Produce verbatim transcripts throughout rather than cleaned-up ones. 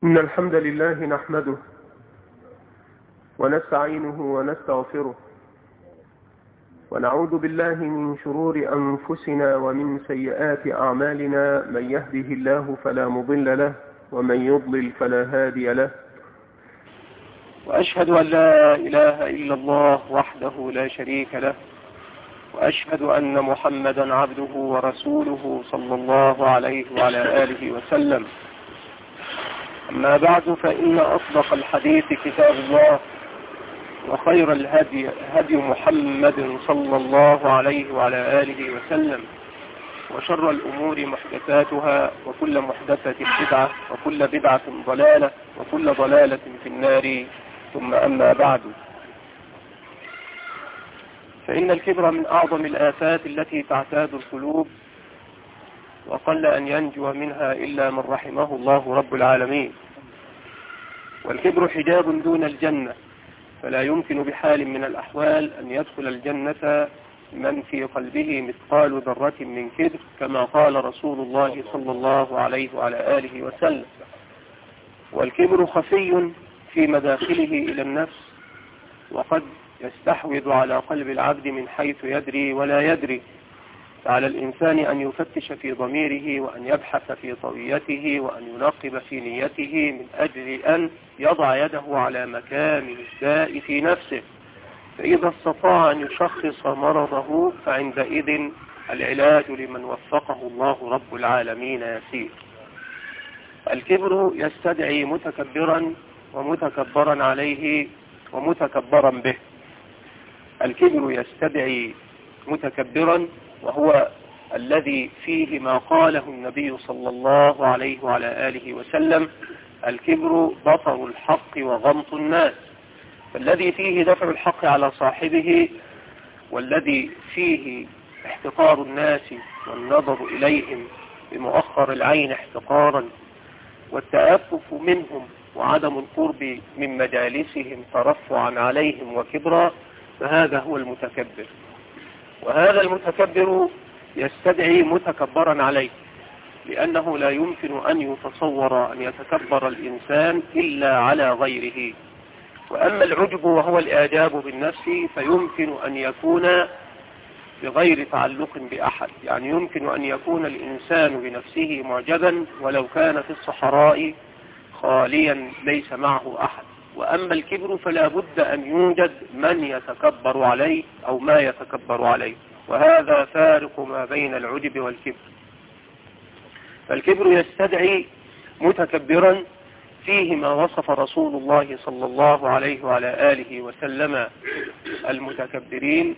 إن الحمد لله نحمده ونستعينه ونستغفره ونعوذ بالله من شرور أنفسنا ومن سيئات أعمالنا. من يهده الله فلا مضل له ومن يضلل فلا هادي له. وأشهد أن لا إله إلا الله وحده لا شريك له، وأشهد أن محمدا عبده ورسوله صلى الله عليه وعلى آله وسلم. أما بعد، فإن أصدق الحديث كتاب الله، وخير الهدي هدي محمد صلى الله عليه وعلى آله وسلم، وشر الأمور محدثاتها، وكل محدثة بدعة، وكل بدعة ضلالة، وكل ضلالة في النار. ثم أما بعد، فإن الكبر من أعظم الآفات التي تعتاد القلوب، وقل أن ينجو منها إلا من رحمه الله رب العالمين. والكبر حجاب دون الجنة، فلا يمكن بحال من الأحوال أن يدخل الجنة من في قلبه مثقال ذرة من كبر، كما قال رسول الله صلى الله عليه وعلى آله وسلم. والكبر خفي في مداخله إلى النفس، وقد يستحوذ على قلب العبد من حيث يدري ولا يدري. فعلى الإنسان أن يفتش في ضميره، وأن يبحث في طويته، وأن ينقب في نيته، من أجل أن يضع يده على مكان الداء في نفسه. فإذا استطاع أن يشخص مرضه، فعندئذ العلاج لمن وفقه الله رب العالمين يسير. الكبر يستدعي متكبرا ومتكبرا عليه ومتكبرا به. الكبر يستدعي متكبرا، وهو الذي فيه ما قاله النبي صلى الله عليه وعلى آله وسلم: الكبر بطر الحق وغمط الناس. فالذي فيه دفع الحق على صاحبه، والذي فيه احتقار الناس والنظر إليهم بمؤخر العين احتقارا، والتأفف منهم وعدم القرب من مجالسهم ترفعا عليهم وكبرا، فهذا هو المتكبر. وهذا المتكبر يستدعي متكبرا عليه، لأنه لا يمكن أن يتصور أن يتكبر الإنسان إلا على غيره. وأما العجب وهو الإعجاب بالنفس، فيمكن أن يكون بغير تعلق بأحد، يعني يمكن أن يكون الإنسان بنفسه معجبا ولو كان في الصحراء خاليا ليس معه أحد. وأما الكبر فلا بد أن يوجد من يتكبر عليه أو ما يتكبر عليه، وهذا فارق ما بين العجب والكبر. فالكبر يستدعي متكبرا فيه ما وصف رسول الله صلى الله عليه وعلى آله وسلم المتكبرين،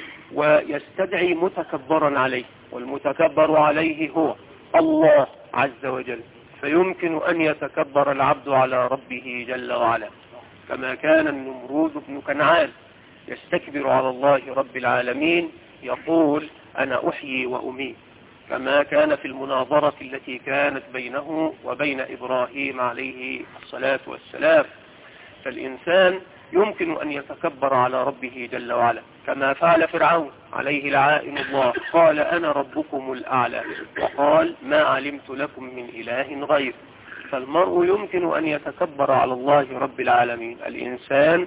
ويستدعي متكبرا عليه، والمتكبر عليه هو الله عز وجل. فيمكن أن يتكبر العبد على ربه جل وعلا، كما كان النمرود بن كنعان يستكبر على الله رب العالمين، يقول: أنا أحيي وأميت، كما كان في المناظرة التي كانت بينه وبين إبراهيم عليه الصلاة والسلام. فالإنسان يمكن أن يتكبر على ربه جل وعلا، كما فعل فرعون عليه لعائن الله، قال: أنا ربكم الأعلى، وقال: ما علمت لكم من إله غير. فالمرء يمكن أن يتكبر على الله رب العالمين. الإنسان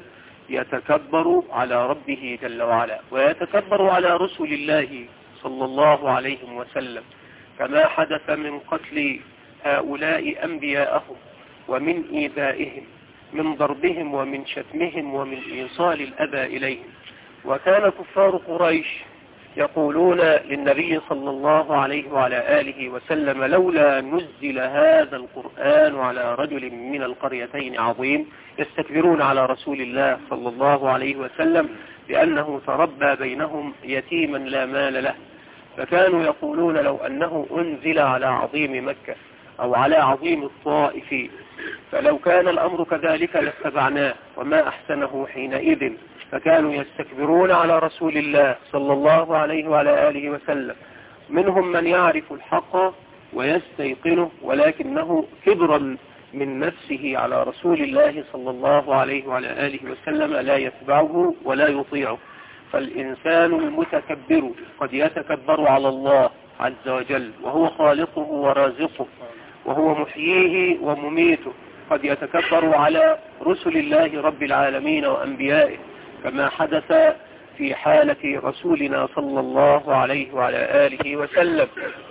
يتكبر على ربه جل وعلا، ويتكبر على رسل الله صلى الله عليه وسلم، كما حدث من قتل هؤلاء أنبياءهم، ومن إيذائهم، من ضربهم ومن شتمهم ومن إيصال الأذى إليهم. وكان كفار قريش يقولون للنبي صلى الله عليه وعلى آله وسلم: لولا نزل هذا القرآن على رجل من القريتين عظيم. يستكبرون على رسول الله صلى الله عليه وسلم لأنه تربى بينهم يتيما لا مال له. فكانوا يقولون: لو أنه أنزل على عظيم مكة أو على عظيم الطائف، فلو كان الأمر كذلك لاتبعناه، وما أحسنه حينئذ. فكانوا يستكبرون على رسول الله صلى الله عليه وعلى آله وسلم. منهم من يعرف الحق ويستيقنه، ولكنه كبرا من نفسه على رسول الله صلى الله عليه وعلى آله وسلم لا يتبعه ولا يطيعه. فالإنسان المتكبر قد يتكبر على الله عز وجل، وهو خالقه ورازقه، وهو محييه ومميته، قد يتكبر على رسل الله رب العالمين وأنبيائه، كما حدث في حالة رسولنا صلى الله عليه وعلى آله وسلم.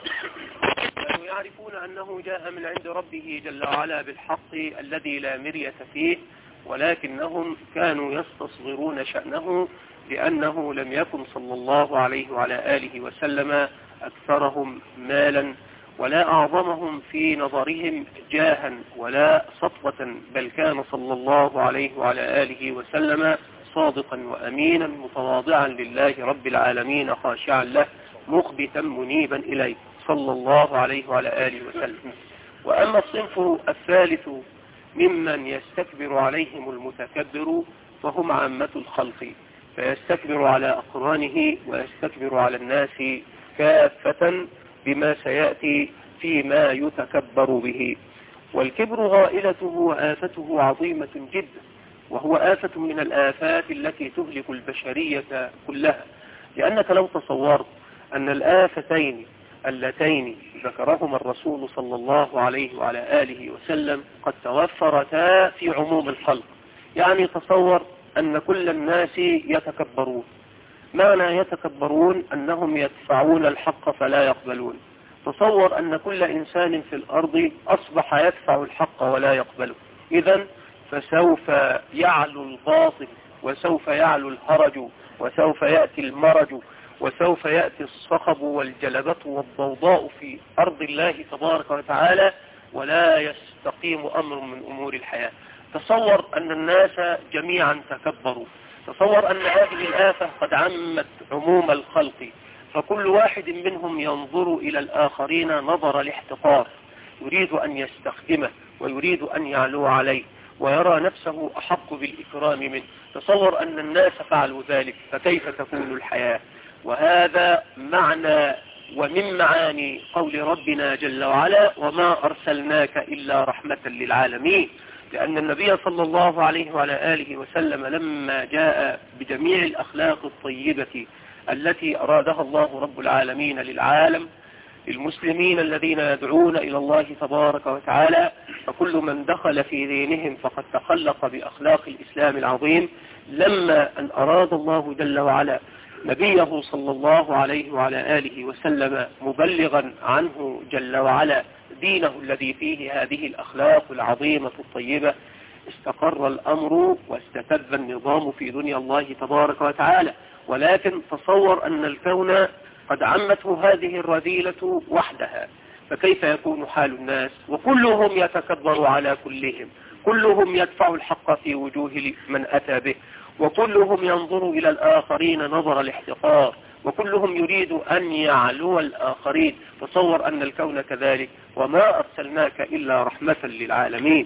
كانوا يعرفون أنه جاء من عند ربه جل وعلا بالحق الذي لا مرية فيه، ولكنهم كانوا يستصغرون شأنه، لأنه لم يكن صلى الله عليه وعلى آله وسلم أكثرهم مالا ولا أعظمهم في نظرهم جاها ولا سطوة، بل كان صلى الله عليه وعلى آله وسلم صادقا وأمينا متواضعا لله رب العالمين خاشعا له مخبتا منيبا إليه صلى الله عليه وعلى آله وسلم. وأما الصنف الثالث ممن يستكبر عليهم المتكبر فهم عامة الخلق، فيستكبر على أقرانه ويستكبر على الناس كافة بما سيأتي فيما يتكبر به. والكبر غائلته وآفته عظيمة جدا، وهو آفة من الآفات التي تهلك البشرية كلها، لأنك لو تصورت أن الآفتين اللتين ذكرهما الرسول صلى الله عليه وعلى آله وسلم قد توفرتا في عموم الخلق، يعني تصور أن كل الناس يتكبرون. معنى يتكبرون أنهم يدفعون الحق فلا يقبلون. تصور أن كل إنسان في الأرض أصبح يدفع الحق ولا يقبله، إذن فسوف يعلو الباطل وسوف يعلو الهرج وسوف يأتي المرج وسوف يأتي الصخب والجلبة والضوضاء في أرض الله تبارك وتعالى، ولا يستقيم أمر من أمور الحياة. تصور أن الناس جميعا تكبروا، تصور أن هذه الآفة قد عمت عموم الخلق، فكل واحد منهم ينظر إلى الآخرين نظر الاحتقار، يريد أن يستخدمه ويريد أن يعلو عليه ويرى نفسه أحق بالإكرام منه. تصور أن الناس فعلوا ذلك، فكيف تكون الحياة؟ وهذا معنى ومن معاني قول ربنا جل وعلا: وما أرسلناك إلا رحمة للعالمين. لأن النبي صلى الله عليه وعلى آله وسلم لما جاء بجميع الأخلاق الطيبة التي أرادها الله رب العالمين للعالم، المسلمين الذين يدعون إلى الله تبارك وتعالى، فكل من دخل في دينهم فقد تخلق بأخلاق الإسلام العظيم. لما أن أراد الله جل وعلا نبيه صلى الله عليه وعلى آله وسلم مبلغا عنه جل وعلا دينه الذي فيه هذه الأخلاق العظيمة الطيبة، استقر الأمر واستتب النظام في دنيا الله تبارك وتعالى. ولكن تصور أن الكون قد عمته هذه الرذيلة وحدها، فكيف يكون حال الناس؟ وكلهم يتكبر على كلهم، كلهم يدفع الحق في وجوه من أتى به، وكلهم ينظر إلى الآخرين نظر الاحتقار، وكلهم يريد أن يعلو الآخرين. تصور أن الكون كذلك. وما أرسلناك إلا رحمة للعالمين.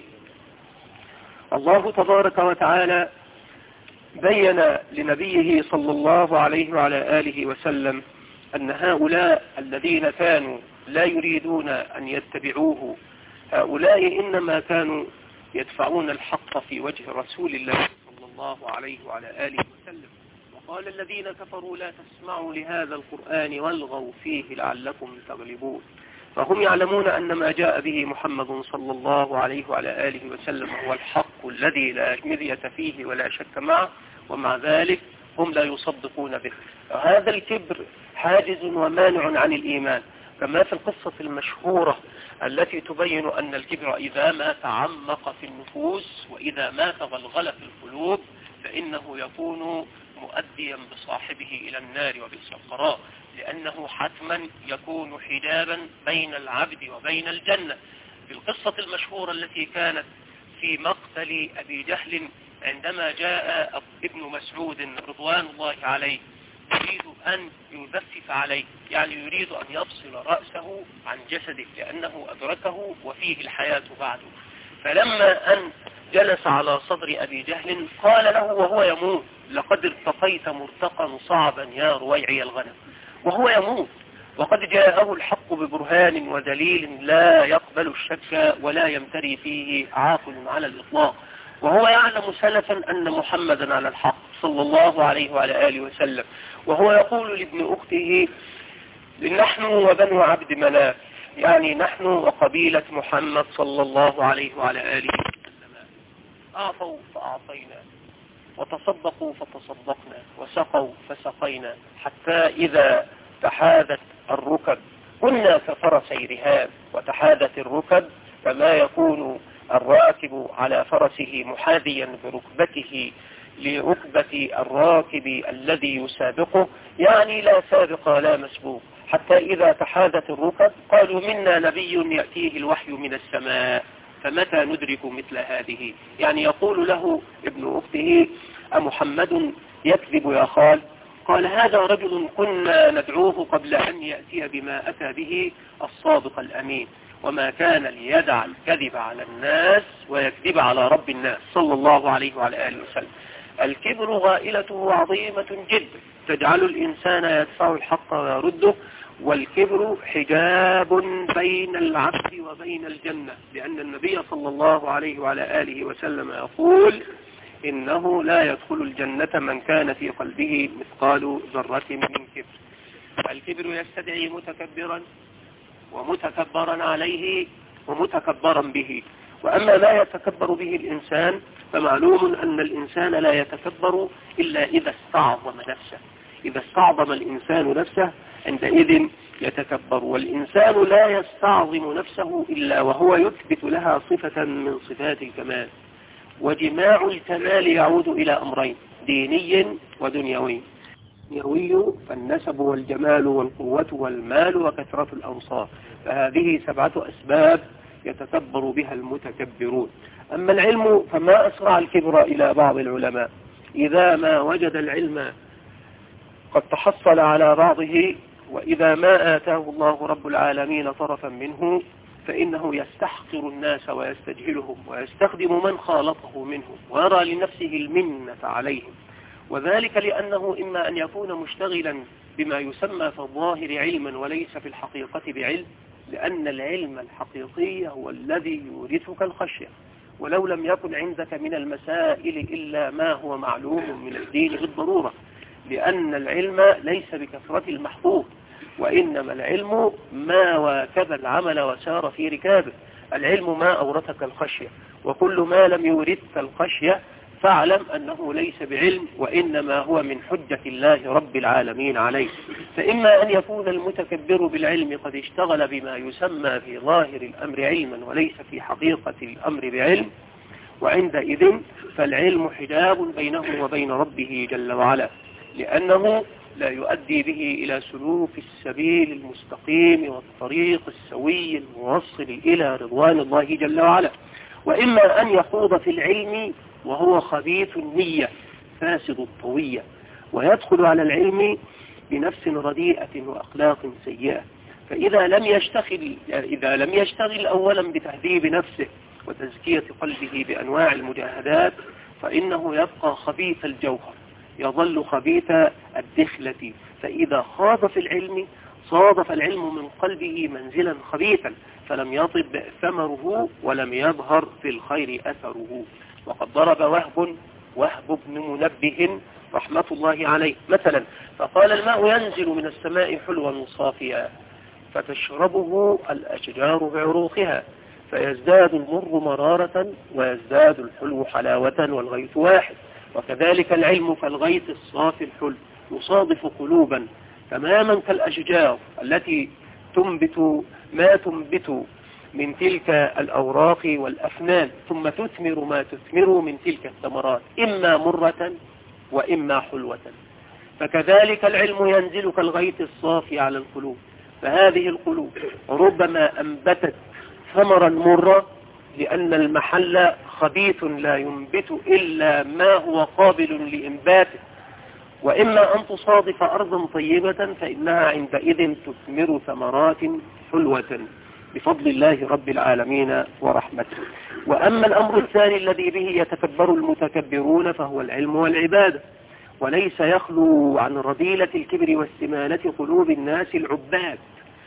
الله تبارك وتعالى بين لنبيه صلى الله عليه وعلى آله وسلم أن هؤلاء الذين كانوا لا يريدون أن يتبعوه، هؤلاء إنما كانوا يدفعون الحق في وجه رسول الله صلى الله عليه وعلى آله وسلم. وقال الذين كفروا لا تسمعوا لهذا القرآن والغوا فيه لعلكم تغلبون. فهم يعلمون أن ما جاء به محمد صلى الله عليه وعلى آله وسلم هو الحق الذي لا مرية فيه ولا شك معه، ومع ذلك هم لا يصدقون به. هذا الكبر حاجز ومانع عن الإيمان، كما في القصة المشهورة التي تبين أن الكبر إذا ما تعمق في النفوس وإذا ما تغلغل في القلوب فإنه يكون مؤديا بصاحبه إلى النار وبئس القرار، لأنه حتما يكون حجابا بين العبد وبين الجنة. في القصة المشهورة التي كانت في مقتل أبي جهل، عندما جاء ابن مسعود رضوان الله عليه يريد أن يذفف عليه، يعني يريد أن يفصل رأسه عن جسده لأنه أدركه وفيه الحياة بعده. فلما أن جلس على صدر أبي جهل قال له وهو يموت: لقد ارتقيت مرتقا صعبا يا رويعي الغنم. وهو يموت وقد جاءه الحق ببرهان ودليل لا يقبل الشك ولا يمتري فيه عاقل على الإطلاق، وهو يعلم سلفا أن محمدا على الحق صلى الله عليه وعلى آله وسلم. وهو يقول لابن أخته: نحن وبنو عبد مناف، يعني نحن وقبيلة محمد صلى الله عليه وعلى آله أعطوا فأعطينا، وتصدقوا فتصدقنا، وسقوا فسقينا، حتى إذا تحاذت الركب كنا كفرسي رهاب. وتحاذت الركب فما يكون الراكب على فرسه محاذيا بركبته لركبة الراكب الذي يسابقه، يعني لا سابق لا مسبوق. حتى إذا تحاذت الركب قالوا منا نبي يأتيه الوحي من السماء فمتى ندرك مثل هذه؟ يعني يقول له ابن أخته أمحمد يكذب يا خال؟ قال هذا رجل كنا ندعوه قبل أن يأتي بما أتى به الصادق الأمين، وما كان ليدع الكذب على الناس ويكذب على رب الناس صلى الله عليه وعلى آله وسلم. الكبر غائلته عظيمة جدا تجعل الإنسان يدفع الحق ويرده، والكبر حجاب بين العبد وبين الجنة، لأن النبي صلى الله عليه وعلى آله وسلم يقول إنه لا يدخل الجنة من كان في قلبه مثقال ذرة من كبر. الكبر يستدعي متكبرا ومتكبرا عليه ومتكبرا به. وأما ما يتكبر به الإنسان فمعلوم أن الإنسان لا يتكبر إلا إذا استعظم نفسه. إذا استعظم الإنسان نفسه عندئذ يتكبر، والإنسان لا يستعظم نفسه إلا وهو يثبت لها صفة من صفات الكمال. وجماع الكمال يعود إلى أمرين، ديني ودنيوي. دنيوي فالنسب والجمال والقوة والمال وكثرة الأنصار، فهذه سبعة أسباب يتكبر بها المتكبرون. أما العلم فما أسرع الكبر إلى بعض العلماء إذا ما وجد العلم قد تحصل على بعضه، وإذا ما آتاه الله رب العالمين طرفا منه فإنه يستحقر الناس ويستجهلهم ويستخدم من خالطه منهم ويرى لنفسه المنة عليهم، وذلك لأنه إما أن يكون مشتغلا بما يسمى في الظاهر علما وليس في الحقيقة بعلم، لأن العلم الحقيقي هو الذي يورثك الخشية. ولو لم يكن عندك من المسائل إلا ما هو معلوم من الدين بالضرورة، لأن العلم ليس بكثرة المحفوظ، وإنما العلم ما واكب العمل وسار في ركابه. العلم ما أورثك الخشية، وكل ما لم يورثك الخشية فاعلم أنه ليس بعلم، وإنما هو من حجة الله رب العالمين عليه. فإما أن يكون المتكبر بالعلم قد اشتغل بما يسمى في ظاهر الأمر علما وليس في حقيقة الأمر بعلم، وعندئذ فالعلم حجاب بينه وبين ربه جل وعلا، لأنه لا يؤدي به إلى سلوك السبيل المستقيم والطريق السوي الموصل إلى رضوان الله جل وعلا. وإما أن يخوض في العلم وهو خبيث النية فاسد الطوية، ويدخل على العلم بنفس رديئة وأخلاق سيئة، فإذا لم يشتغل إذا لم يشتغل أولا بتهذيب نفسه وتزكية قلبه بأنواع المجاهدات فإنه يبقى خبيث الجوهر، يظل خبيث الدخلة. فإذا خاض في العلم صادف العلم من قلبه منزلا خبيثا فلم يطب ثمره ولم يظهر في الخير أثره. وقد ضرب وهب وهب بن منبه رحمة الله عليه مثلا فقال الماء ينزل من السماء حلوا صافيا فتشربه الأشجار بعروقها فيزداد المر مرارة ويزداد الحلو حلاوة والغيث واحد. وكذلك العلم كالغيث الصافي الحلو يصادف قلوبا تماما كالأشجار التي تنبت ما تنبت من تلك الأوراق والأفنان ثم تثمر ما تثمر من تلك الثمرات إما مرة وإما حلوة. فكذلك العلم ينزل كالغيث الصافي على القلوب، فهذه القلوب ربما أنبتت ثمرا مرة لأن المحل خبيث لا ينبت إلا ما هو قابل لإنباته، وإما أن تصادف أرضا طيبة فإنها عندئذ تثمر ثمرات حلوة بفضل الله رب العالمين ورحمته. وأما الأمر الثاني الذي به يتكبر المتكبرون فهو العلم والعبادة، وليس يخلو عن رذيلة الكبر واستمالة قلوب الناس العباد،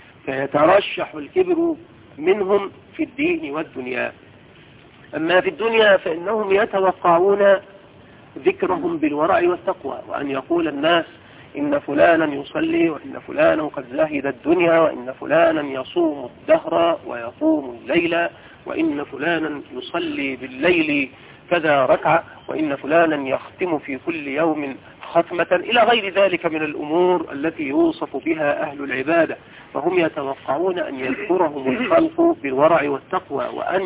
فيترشح الكبر منهم في الدين والدنيا. أما في الدنيا فإنهم يتوقعون ذكرهم بالورع والتقوى، وأن يقول الناس إن فلانا يصلي وإن فلانا قد زهد الدنيا وإن فلانا يصوم الدهر ويقوم الليل وإن فلانا يصلي بالليل كذا ركعة، وإن فلانا يختم في كل يوم ختمة، إلى غير ذلك من الأمور التي يوصف بها أهل العبادة. فهم يتوقعون أن يذكرهم الخلق بالورع والتقوى، وأن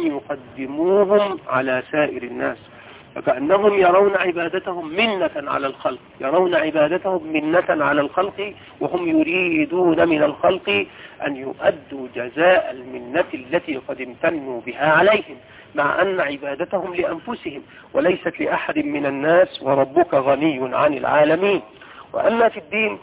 يقدموهم على سائر الناس، فكأنهم يرون عبادتهم منة على الخلق، يرون عبادتهم منة على الخلق، وهم يريدون من الخلق أن يؤدوا جزاء المنة التي قد امتنوا بها عليهم، مع أن عبادتهم لأنفسهم وليست لأحد من الناس، وربك غني عن العالمين. وأما في الدين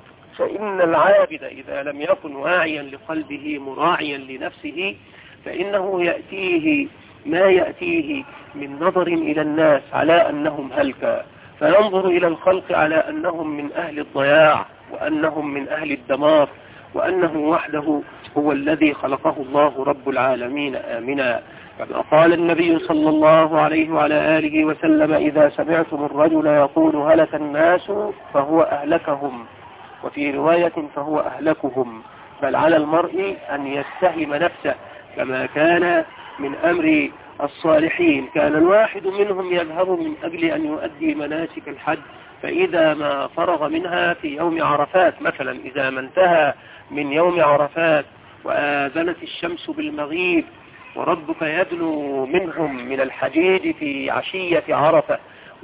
فإن العابد إذا لم يكن واعيا لقلبه مراعيا لنفسه، فإنه يأتيه ما يأتيه من نظر إلى الناس على أنهم هلكا، فينظر إلى الخلق على أنهم من أهل الضياع، وأنهم من أهل الدمار، وأنه وحده هو الذي خلقه الله رب العالمين آمنا. كما قال النبي صلى الله عليه وعلى آله وسلم: إذا سمعتم الرجل يقول هلك الناس فهو أهلكهم، وفي رواية فهو أهلكهم، بل على المرء أن يتهم نفسه، كما كان من أمر الصالحين. كان الواحد منهم يذهب من أجل أن يؤدي مناسك الحج، فإذا ما فرغ منها في يوم عرفات مثلا، إذا ما انتهى من يوم عرفات وآذنت الشمس بالمغيب وربك يدنو منهم من الحجيج في عشية عرفة،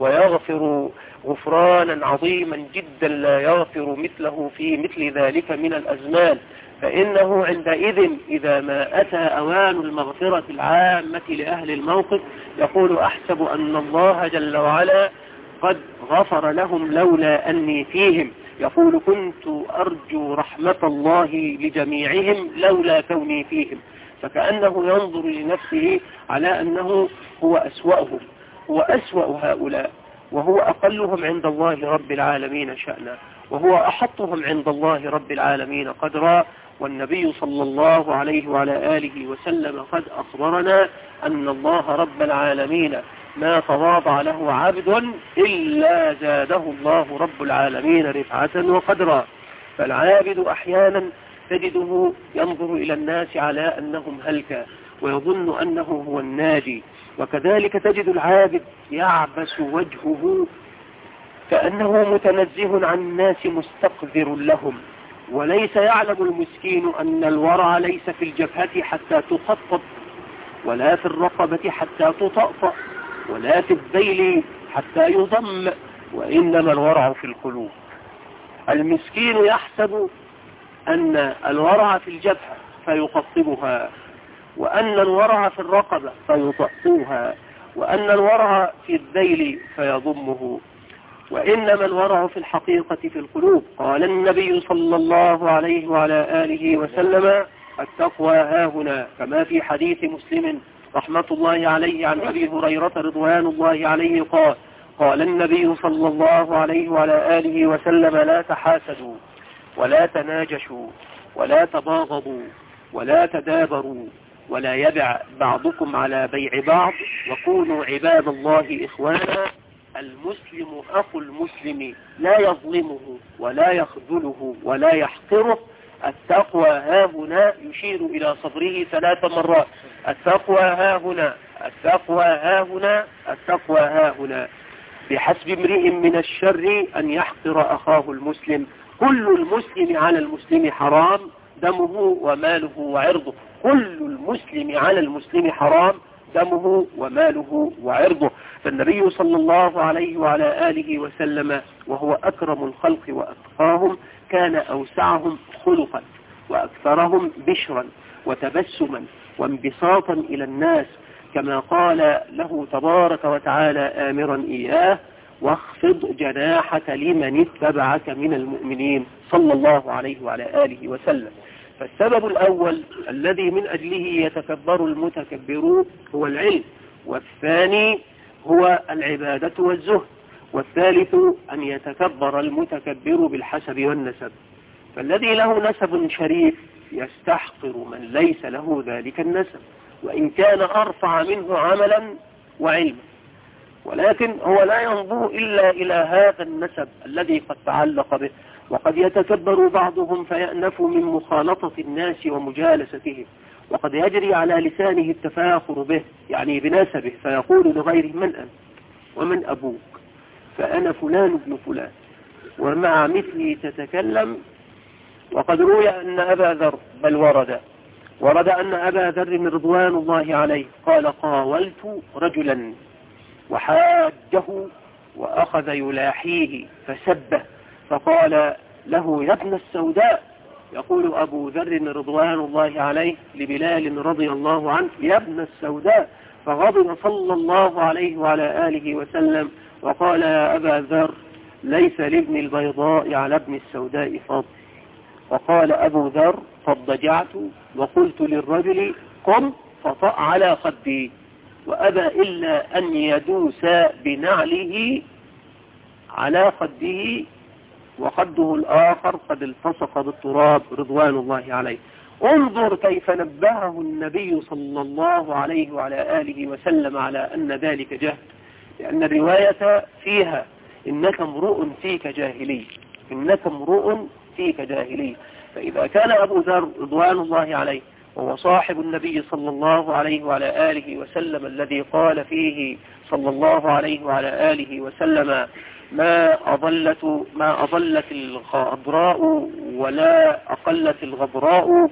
ويغفر غفرانا عظيما جدا لا يغفر مثله في مثل ذلك من الأزمان، فإنه عندئذ إذا ما أتى أوان المغفرة العامة لأهل الموقف يقول: أحسب أن الله جل وعلا قد غفر لهم لولا أني فيهم. يقول: كنت أرجو رحمة الله لجميعهم لولا كوني فيهم. فكأنه ينظر لنفسه على أنه هو أسوأهم، هو أسوأ هؤلاء، وهو أقلهم عند الله رب العالمين شأنا، وهو أحطهم عند الله رب العالمين قدرا. والنبي صلى الله عليه وعلى آله وسلم قد أخبرنا أن الله رب العالمين ما تواضع له عبد إلا زاده الله رب العالمين رفعة وقدرا. فالعابد أحيانا تجده ينظر إلى الناس على أنهم هلكا، ويظن أنه هو الناجي، وكذلك تجد العابد يعبس وجهه كأنه متنزه عن الناس مستقذر لهم، وليس يعلم المسكين أن الورع ليس في الجبهة حتى تخطط، ولا في الرقبة حتى تطأطأ، ولا في الذيل حتى يضم، وإنما الورع في القلوب. المسكين يحسب أن الورع في الجبهة فيقطبها، وأن الورع في الرقبة فيطأطوها، وأن الورع في الذيل فيضمه، وإنما الورع في الحقيقة في القلوب. قال النبي صلى الله عليه وعلى آله وسلم: التقوى هاهنا، كما في حديث مسلم رحمة الله عليه عن أبي هريرة رضوان الله عليه قال: قال النبي صلى الله عليه وعلى آله وسلم: لا تحاسدوا، ولا تناجشوا، ولا تباغضوا، ولا تدابروا، ولا يبع بعضكم على بيع بعض، وكونوا عباد الله إخوانا. المسلم أخو المسلم لا يظلمه ولا يخذله ولا يحقره. التقوى هاهنا، يشير إلى صدره ثلاث مرات: التقوى هاهنا، التقوى هاهنا، التقوى هاهنا. بحسب امرئ من الشر أن يحقر أخاه المسلم. كل المسلم على المسلم حرام، دمه وماله وعرضه. كل المسلم على المسلم حرام، دمه وماله وعرضه. فالنبي صلى الله عليه وعلى آله وسلم وهو أكرم الخلق وأتقاهم كان أوسعهم خلقا، وأكثرهم بشرا وتبسما وانبساطا إلى الناس، كما قال له تبارك وتعالى آمرا إياه: واخفض جناحك لمن اتبعك من المؤمنين، صلى الله عليه وعلى آله وسلم. فالسبب الأول الذي من أجله يتكبر المتكبرون هو العلم، والثاني هو العبادة والزهد، والثالث أن يتكبر المتكبر بالحسب والنسب. فالذي له نسب شريف يستحقر من ليس له ذلك النسب، وإن كان أرفع منه عملا وعلما، ولكن هو لا ينظر إلا إلى هذا النسب الذي قد تعلق به. وقد يتكبر بعضهم فيأنف من مخالطة الناس ومجالستهم، وقد يجري على لسانه التفاخر به يعني بنسبه، فيقول لغيره من أنت ومن أبوك، فأنا فلان ابن فلان، ومع مثله تتكلم. وقد روي أن أبا ذر بل ورد ورد أن أبا ذر رضوان الله عليه قال قاولت رجلا وحاجه وأخذ يلاحيه فسبه، فقال له يا ابن السوداء، يقول أبو ذر رضوان الله عليه لبلال رضي الله عنه يا ابن السوداء، فغضب صلى الله عليه وعلى آله وسلم وقال يا أبا ذر ليس لابن البيضاء على ابن السوداء فضل. وقال أبو ذر فاضطجعت وقلت للرجل قم فطأ على خدي، وأبى إلا أن يدوس بنعله على خده وخده الآخر قد التصق بالتراب رضوان الله عليه. انظر كيف نبهه النبي صلى الله عليه وعلى آله وسلم على أن ذلك جهل، لأن الرواية فيها إنك امرؤ فيك جاهلي، إنك امرؤ فيك جاهلي. فإذا كان أبو ذر رضوان الله عليه وهو صاحب النبي صلى الله عليه وعلى آله وسلم الذي قال فيه صلى الله عليه وعلى آله وسلم ما أضلت ما أضلت الخضراء ولا أقلت الغبراء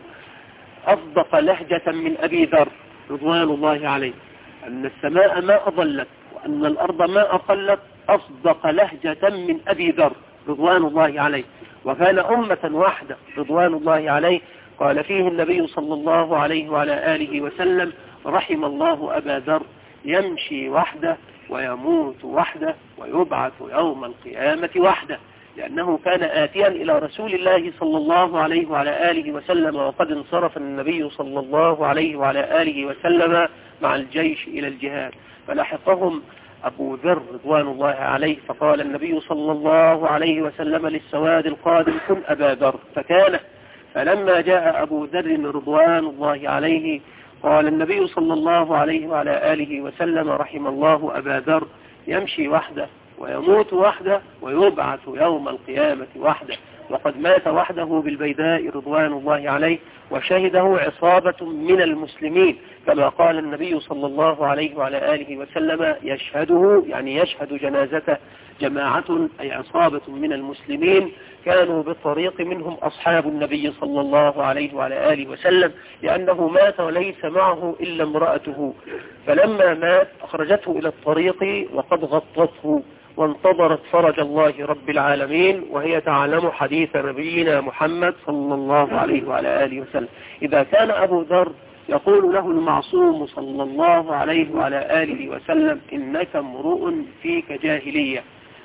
أصدق لهجة من أبي ذر رضوان الله عليه، أن السماء ما أضلت وأن الأرض ما أقلت أصدق لهجة من أبي ذر رضوان الله عليه، وكان أمة واحدة رضوان الله عليه. قال فيه النبي صلى الله عليه وعلى آله وسلم رحم الله أبا ذر يمشي وحده ويموت وحده ويبعث يوم القيامة وحده، لأنه كان آتيا إلى رسول الله صلى الله عليه وعلى آله وسلم وقد انصرف النبي صلى الله عليه وعلى آله وسلم مع الجيش إلى الجهاد، فلحقهم أبو ذر رضوان الله عليه، فقال النبي صلى الله عليه وسلم للسواد القادم كن أبا ذر، فكان. فلما جاء أبو ذر رضوان الله عليه قال النبي صلى الله عليه وعلى آله وسلم رحم الله أبا ذر يمشي وحده ويموت وحده ويبعث يوم القيامة وحده، وقد مات وحده بالبيداء رضوان الله عليه، وشهده عصابة من المسلمين كما قال النبي صلى الله عليه وعلى آله وسلم يشهده يعني يشهد جنازته جماعة أي عصابة من المسلمين كانوا بالطريق منهم أصحاب النبي صلى الله عليه وعلى آله وسلم، لأنه مات وليس معه إلا امرأته، فلما مات أخرجته إلى الطريق وقد غطته وانتظرت فرج الله رب العالمين وهي تعلم حديث نبينا محمد صلى الله عليه وعلى آله وسلم. إذا كان أبو ذر يقول له المعصوم صلى الله عليه وعلى آله وسلم إنك امرؤ فيك جاهلية،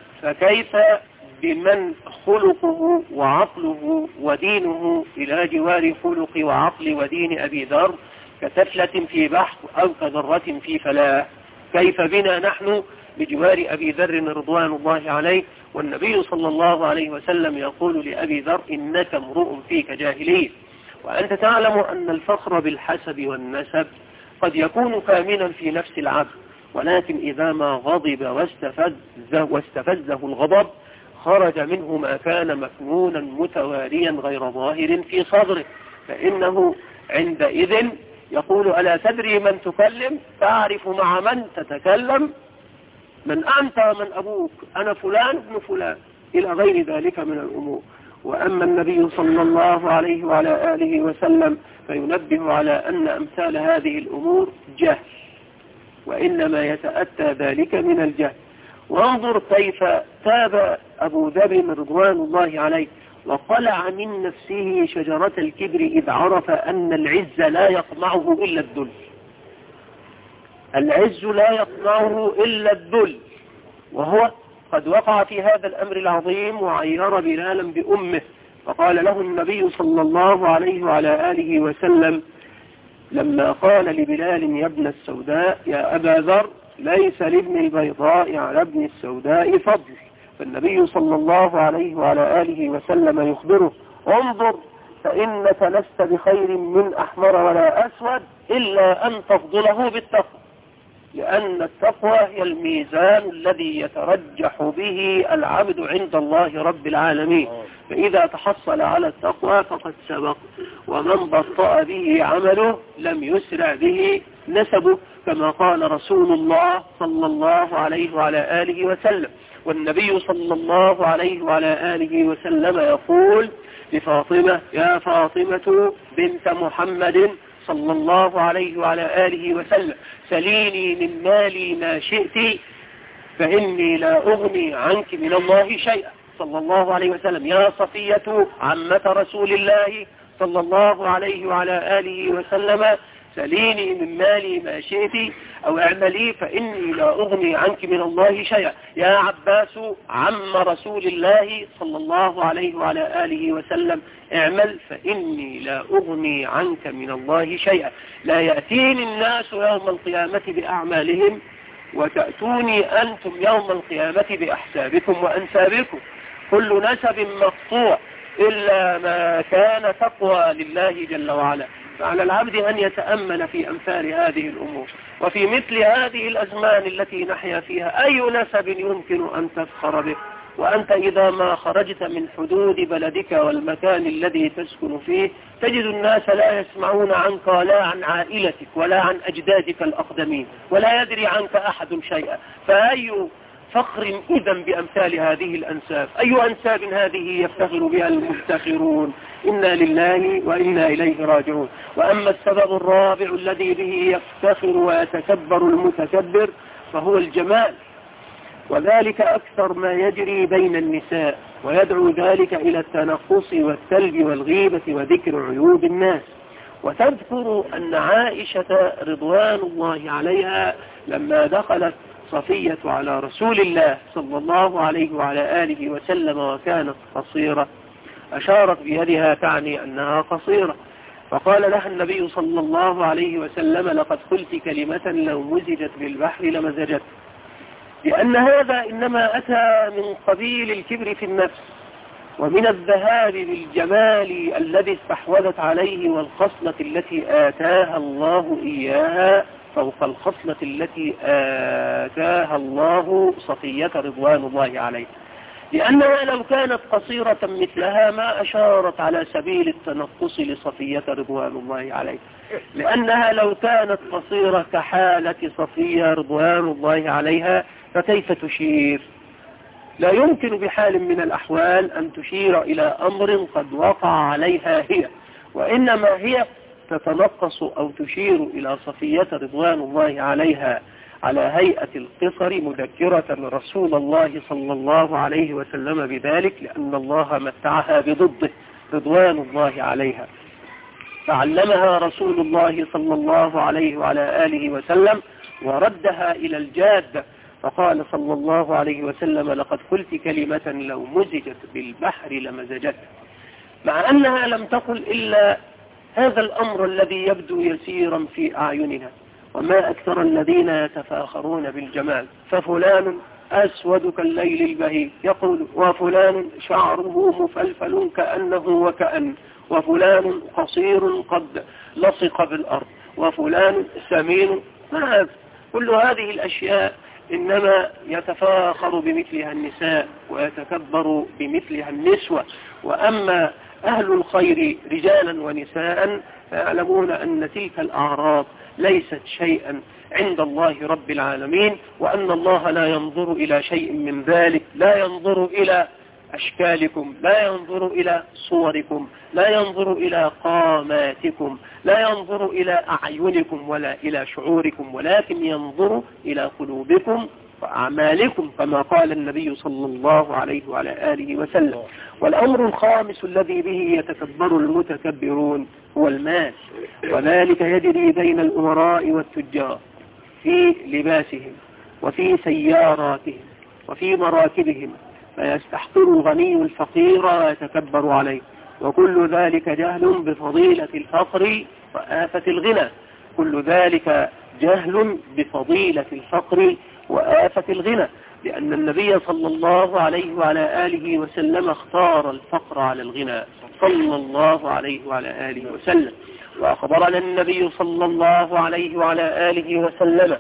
فكيف بمن خلقه وعقله ودينه إلى جوار خلق وعقل ودين أبي ذر كسفلة في بحر أو كذرة في فلاح؟ كيف بنا نحن بجوار أبي ذر رضوان الله عليه والنبي صلى الله عليه وسلم يقول لأبي ذر إنك امرؤ فيك جاهلية؟ وأنت تعلم أن الفخر بالحسب والنسب قد يكون كامنا في نفس العبد، ولكن إذا ما غضب واستفزه, واستفزه الغضب خرج منه ما كان مكنونا متواريا غير ظاهر في صدره، فإنه عندئذ يقول ألا تدري من تكلم؟ تعرف مع من تتكلم؟ من أنت ومن أبوك؟ أنا فلان ابن فلان، إلى غير ذلك من الأمور. وأما النبي صلى الله عليه وعلى آله وسلم فينبه على أن أمثال هذه الأمور جهل، وإنما يتأتى ذلك من الجهل. وانظر كيف تاب أبو ذر رضوان الله عليه وقلع من نفسه شجرة الكبر إذ عرف أن العز لا يقمعه إلا الذل. العز لا يقمعه إلا الذل، وهو قد وقع في هذا الأمر العظيم وعير بلالا بأمه، فقال له النبي صلى الله عليه وعلى آله وسلم لما قال لبلال يا ابن السوداء يا أبا ذر ليس لابن البيضاء على ابن السوداء فضل، فالنبي صلى الله عليه وعلى آله وسلم يخبره انظر فإنك لست بخير من أحمر ولا أسود إلا أن تفضله بالتقوى. لأن التقوى هي الميزان الذي يترجح به العبد عند الله رب العالمين، فإذا تحصل على التقوى فقد سبق، ومن بطأ به عمله لم يسرع به نسبه، كما قال رسول الله صلى الله عليه وعلى آله وسلم. والنبي صلى الله عليه وعلى آله وسلم يقول لفاطمة: يا فاطمة بنت محمد صلى الله عليه وعلى آله وسلم، سليني من مالي ما شئت فإني لا أغني عنك من الله شيئا. صلى الله عليه وسلم: يا صفية عمة رسول الله صلى الله عليه وعلى آله وسلم، سليني من مالي ما شئت أو اعملي فإني لا أغني عنك من الله شيئا. يا عباس عم رسول الله صلى الله عليه وعلى آله وسلم، اعمل فإني لا أغني عنك من الله شيئا. لا يأتيني الناس يوم القيامة بأعمالهم وتأتوني أنتم يوم القيامة بأحسابكم وأنسابكم. كل نسب مقطوع إلا ما كان تقوى لله جل وعلا. فعلى العبد أن يتأمل في أمثال هذه الأمور، وفي مثل هذه الأزمان التي نحيا فيها أي نسب يمكن أن تفخر به، وأنت إذا ما خرجت من حدود بلدك والمكان الذي تسكن فيه تجد الناس لا يسمعون عنك ولا عن عائلتك ولا عن أجدادك الأقدمين، ولا يدري عنك أحد شيئا. فأي فخر إذا بأمثال هذه الأنساب؟ أي أنساب هذه يفتخر بها المفتخرون؟ إنا لله وإنا إليه راجعون. وأما السبب الرابع الذي به يفتخر ويتكبر المتكبر فهو الجمال، وذلك أكثر ما يجري بين النساء، ويدعو ذلك إلى التنقص والسلب والغيبة وذكر عيوب الناس. وتذكر أن عائشة رضوان الله عليها لما دخلت صفية على رسول الله صلى الله عليه وعلى آله وسلم وكانت قصيرة، أشارت بيدها تعني أنها قصيرة، فقال لها النبي صلى الله عليه وسلم: لقد قلت كلمة لو مزجت بالبحر لمزجت. لأن هذا إنما أتى من قبيل الكبر في النفس، ومن الذهاب بالجمال الذي استحوذت عليه والخصلة التي آتاها الله إياها فوق الخصلة التي آتاها الله صفية رضوان الله عليه. لأنها لو كانت قصيرة مثلها ما أشارت على سبيل التنقص لصفية رضوان الله عليه، لأنها لو كانت قصيرة كحالة صفية رضوان الله عليها فكيف تشير؟ لا يمكن بحال من الأحوال أن تشير إلى أمر قد وقع عليها هي، وإنما هي تتنقص أو تشير إلى صفية رضوان الله عليها على هيئة القصر، مذكرة رسول الله صلى الله عليه وسلم بذلك، لأن الله متعها بضده رضوان الله عليها. فعلمها رسول الله صلى الله عليه وعلى آله وسلم وردها إلى الجادة، فقال صلى الله عليه وسلم: لقد قلت كلمة لو مزجت بالبحر لمزجت. مع أنها لم تقل إلا هذا الأمر الذي يبدو يسيرا في أعينها. وما أكثر الذين يتفاخرون بالجمال، ففلان أسود كالليل البهيم يقول، وفلان شعره مفلفل كأنه وكأن، وفلان قصير قد لصق بالأرض، وفلان سمين. ما كل هذه الأشياء إنما يتفاخر بمثلها النساء ويتكبر بمثلها النسوة. وأما أهل الخير رجالا ونساء فيعلمون أن تلك الأعراض ليست شيئا عند الله رب العالمين، وأن الله لا ينظر إلى شيء من ذلك، لا ينظر إلى أشكالكم، لا ينظر إلى صوركم، لا ينظر إلى قاماتكم، لا ينظر إلى أعينكم ولا إلى شعوركم، ولكن ينظر إلى قلوبكم وأعمالكم، كما قال النبي صلى الله عليه وعلى آله وسلم. والأمر الخامس الذي به يتكبر المتكبرون هو المال، وذلك يجري بين الأمراء والتجار في لباسهم وفي سياراتهم وفي مراكبهم، فيستحقر الغني الفقير ويتكبر عليه، وكل ذلك جهل بفضيلة الفقر وآفة الغنى. كل ذلك جهل بفضيلة الفقر وآفة الغنى، لأن النبي صلى الله عليه وعلى آله وسلم اختار الفقر على الغنى صلى الله عليه وعلى آله وسلم. وأخبرنا النبي صلى الله عليه وعلى آله وسلم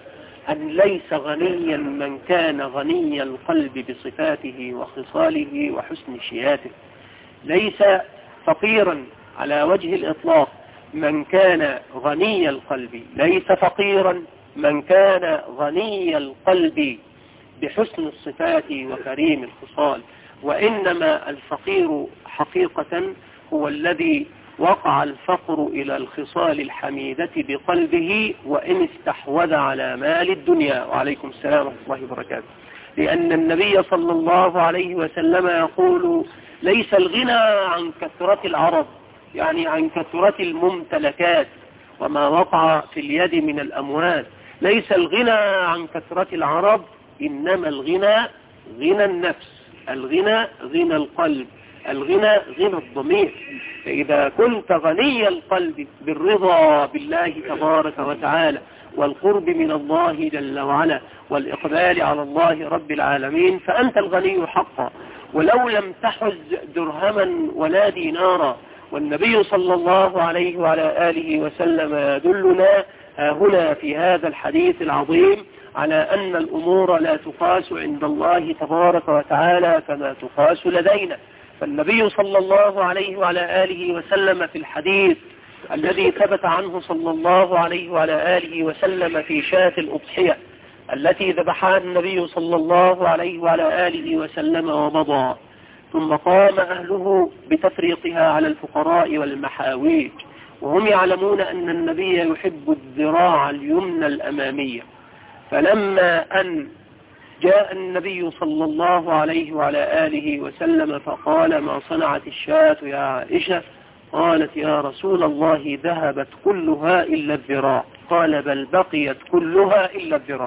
أن ليس غنيا من كان غني القلب بصفاته وخصاله وحسن شياته، ليس فقيرا على وجه الإطلاق من كان غني القلب، ليس فقيرا من كان غني القلب بحسن الصفات وكريم الخصال، وإنما الفقير حقيقة هو الذي وقع الفقر إلى الخصال الحميدة بقلبه وإن استحوذ على مال الدنيا. وعليكم السلام ورحمة الله وبركاته. لأن النبي صلى الله عليه وسلم يقول ليس الغنى عن كثرة العرض، يعني عن كثرة الممتلكات وما وقع في اليد من الأموال، ليس الغنى عن كثرة العرض، إنما الغنى غنى النفس، الغنى غنى القلب، الغنى غنى الضمير. فإذا كنت غني القلب بالرضا بالله تبارك وتعالى والقرب من الله جل وعلا والإقبال على الله رب العالمين فأنت الغني حقا، ولو لم تحز درهما ولا دينارا. والنبي صلى الله عليه وعلى آله وسلم يدلنا هنا في هذا الحديث العظيم على أن الأمور لا تقاس عند الله تبارك وتعالى كما تقاس لدينا. فالنبي صلى الله عليه وعلى آله وسلم في الحديث الذي ثبت عنه صلى الله عليه وعلى آله وسلم في شاة الأضحية التي ذبحها النبي صلى الله عليه وعلى آله وسلم ومضى، ثم قام أهله بتفريقها على الفقراء والمحاويج، وهم يعلمون أن النبي يحب الذراع اليمنى الأمامية. فلما أن جاء النبي صلى الله عليه وعلى آله وسلم فقال ما صنعت الشاة يا عائشة؟ قالت يا رسول الله ذهبت كلها إلا الذراع. قال بل بقيت كلها إلا الذراع،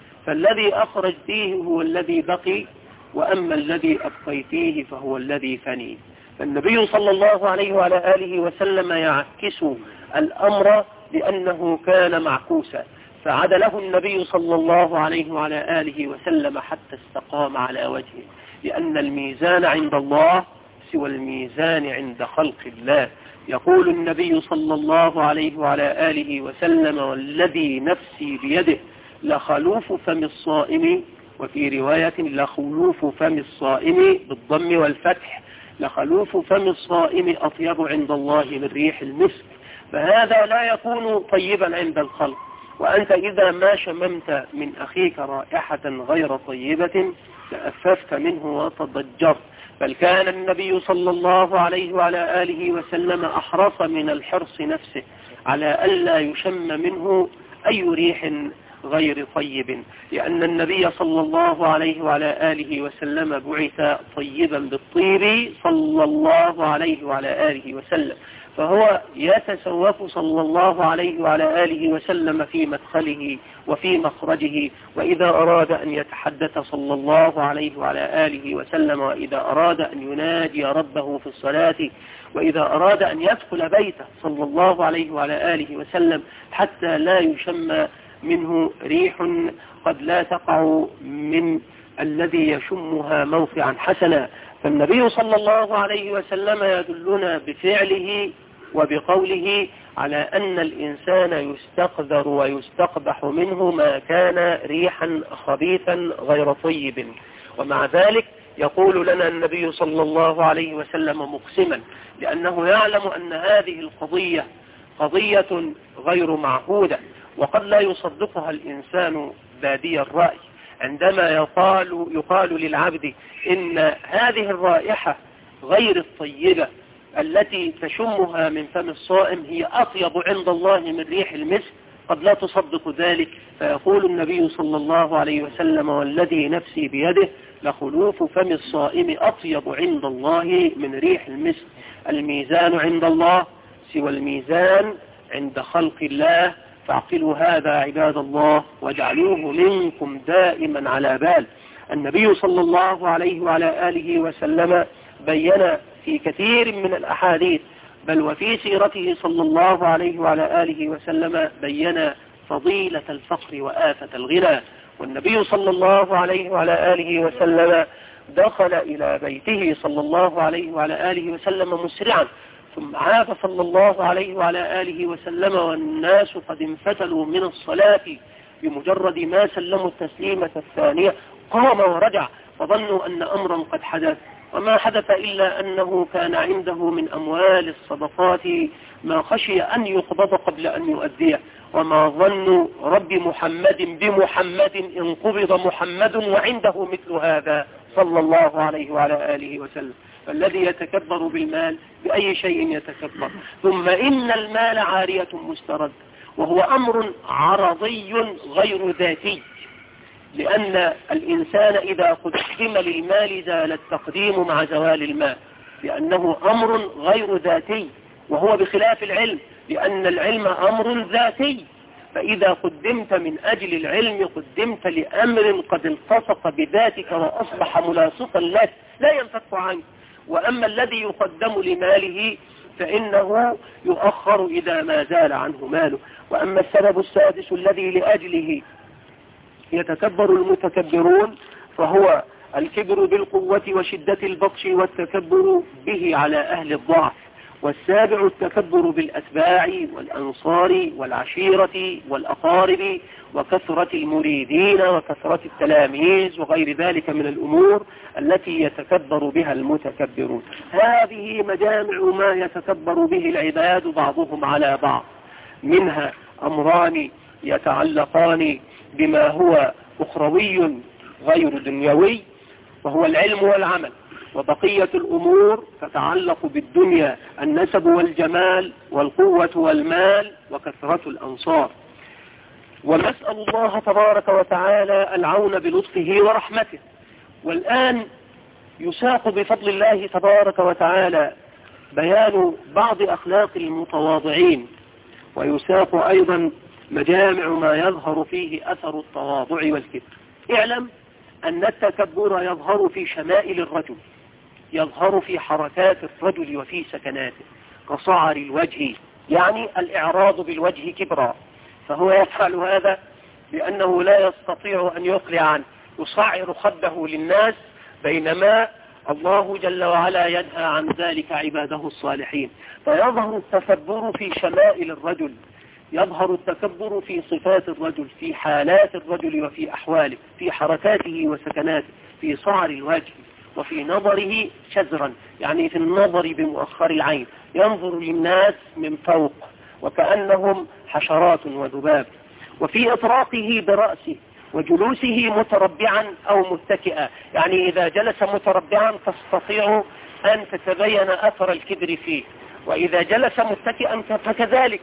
فالذي أخرجتيه هو الذي بقي، وأما الذي أبقيتيه فهو الذي فني. فالنبي صلى الله عليه وعلى آله وسلم يعكس الأمر لأنه كان معكوسا، فعدله النبي صلى الله عليه وعلى آله وسلم حتى استقام على وجهه، لأن الميزان عند الله سوى الميزان عند خلق الله. يقول النبي صلى الله عليه وعلى آله وسلم والذي نفسي بيده لخلوف فم الصائم، وفي رواية لخلوف فم الصائم بالضم والفتح، لخلوف فم الصائم أطيب عند الله من ريح المسك. فهذا لا يكون طيبا عند الخلق، وأنت إذا ما شممت من أخيك رائحة غير طيبة تأففت منه وتضجرت. بل كان النبي صلى الله عليه وعلى آله وسلم أحرص من الحرص نفسه على ألا يشم منه أي ريح غير طيب، لأن النبي صلى الله عليه وعلى آله وسلم بعث طيبا بالطيب صلى الله عليه وعلى آله وسلم، فهو يتسوف صلى الله عليه وعلى آله وسلم في مدخله وفي مخرجه، وإذا أراد أن يتحدث صلى الله عليه وعلى آله وسلم، وإذا أراد أن يناجي ربه في الصلاة، وإذا أراد أن يدخل بيته صلى الله عليه وعلى آله وسلم، حتى لا يشم منه ريح قد لا تقع من الذي يشمها موقعا حسنا. فالنبي صلى الله عليه وسلم يدلنا بفعله وبقوله على أن الإنسان يستقذر ويستقبح منه ما كان ريحا خبيثا غير طيب. ومع ذلك يقول لنا النبي صلى الله عليه وسلم مقسما، لأنه يعلم أن هذه القضية قضية غير معهودة، وقد لا يصدقها الإنسان بادي الرأي عندما يقال, يقال للعبد إن هذه الرائحة غير الطيبة التي تشمها من فم الصائم هي أطيب عند الله من ريح المسك، قد لا تصدق ذلك. فيقول النبي صلى الله عليه وسلم والذي نفسي بيده لخلوف فم الصائم أطيب عند الله من ريح المسك. الميزان عند الله سوى الميزان عند خلق الله، فاعقلوا هذا عباد الله واجعلوه منكم دائما على بال. النبي صلى الله عليه وعلى آله وسلم بين في كثير من الأحاديث، بل وفي سيرته صلى الله عليه وعلى آله وسلم بين فضيلة الفقر وآفة الغنى. والنبي صلى الله عليه وعلى آله وسلم دخل إلى بيته صلى الله عليه وعلى آله وسلم مسرعا، ثم عاد صلى الله عليه وعلى آله وسلم والناس قد انفتلوا من الصلاة بمجرد ما سلموا التسليمة الثانية قام ورجع، فظنوا أن أمرا قد حدث، وما حدث إلا أنه كان عنده من أموال الصدقات ما خشي أن يقبض قبل أن يؤديه. وما ظن رب محمد بمحمد إن قبض محمد وعنده مثل هذا صلى الله عليه وعلى آله وسلم. فالذي يتكبر بالمال بأي شيء يتكبر. ثم إن المال عارية مسترد، وهو أمر عرضي غير ذاتي، لأن الإنسان إذا قدم للمال زال التقديم مع زوال المال، لأنه أمر غير ذاتي، وهو بخلاف العلم، لأن العلم أمر ذاتي. فإذا قدمت من أجل العلم قدمت لأمر قد التصق بذاتك وأصبح ملاصقا لك لا ينفك عنك. وأما الذي يقدم لماله فإنه يؤخر إذا ما زال عنه ماله. وأما السبب السادس الذي لأجله يتكبر المتكبرون فهو الكبر بالقوة وشدة البطش والتكبر به على أهل الضعف. والسابع التكبر بالأتباع والأنصار والعشيرة والأقارب وكثرة المريدين وكثرة التلاميذ وغير ذلك من الأمور التي يتكبر بها المتكبرون. هذه مجامع ما يتكبر به العباد بعضهم على بعض، منها أمران يتعلقان بما هو أخروي غير دنيوي وهو العلم والعمل، وبقية الأمور تتعلق بالدنيا، النسب والجمال والقوة والمال وكثرة الأنصار. ونسأل الله تبارك وتعالى العون بلطفه ورحمته. والآن يساق بفضل الله تبارك وتعالى بيان بعض أخلاق المتواضعين، ويساق أيضا مجامع ما يظهر فيه أثر التواضع والكبر. اعلم أن التكبر يظهر في شمائل الرجل، يظهر في حركات الرجل وفي سكناته، كصعر الوجه، يعني الإعراض بالوجه كبرا، فهو يفعل هذا لأنه لا يستطيع أن يقلع عنه، يصعر خده للناس، بينما الله جل وعلا ينهى عن ذلك عباده الصالحين. فيظهر التكبر في شمائل الرجل، يظهر التكبر في صفات الرجل، في حالات الرجل وفي أحواله، في حركاته وسكناته، في صعر الوجه، وفي نظره شزرا، يعني في النظر بمؤخر العين، ينظر للناس من فوق وكأنهم حشرات وذباب، وفي إطراقه برأسه وجلوسه متربعا أو متكئا، يعني إذا جلس متربعا تستطيع أن تتبين أثر الكبر فيه، وإذا جلس متكئا فكذلك.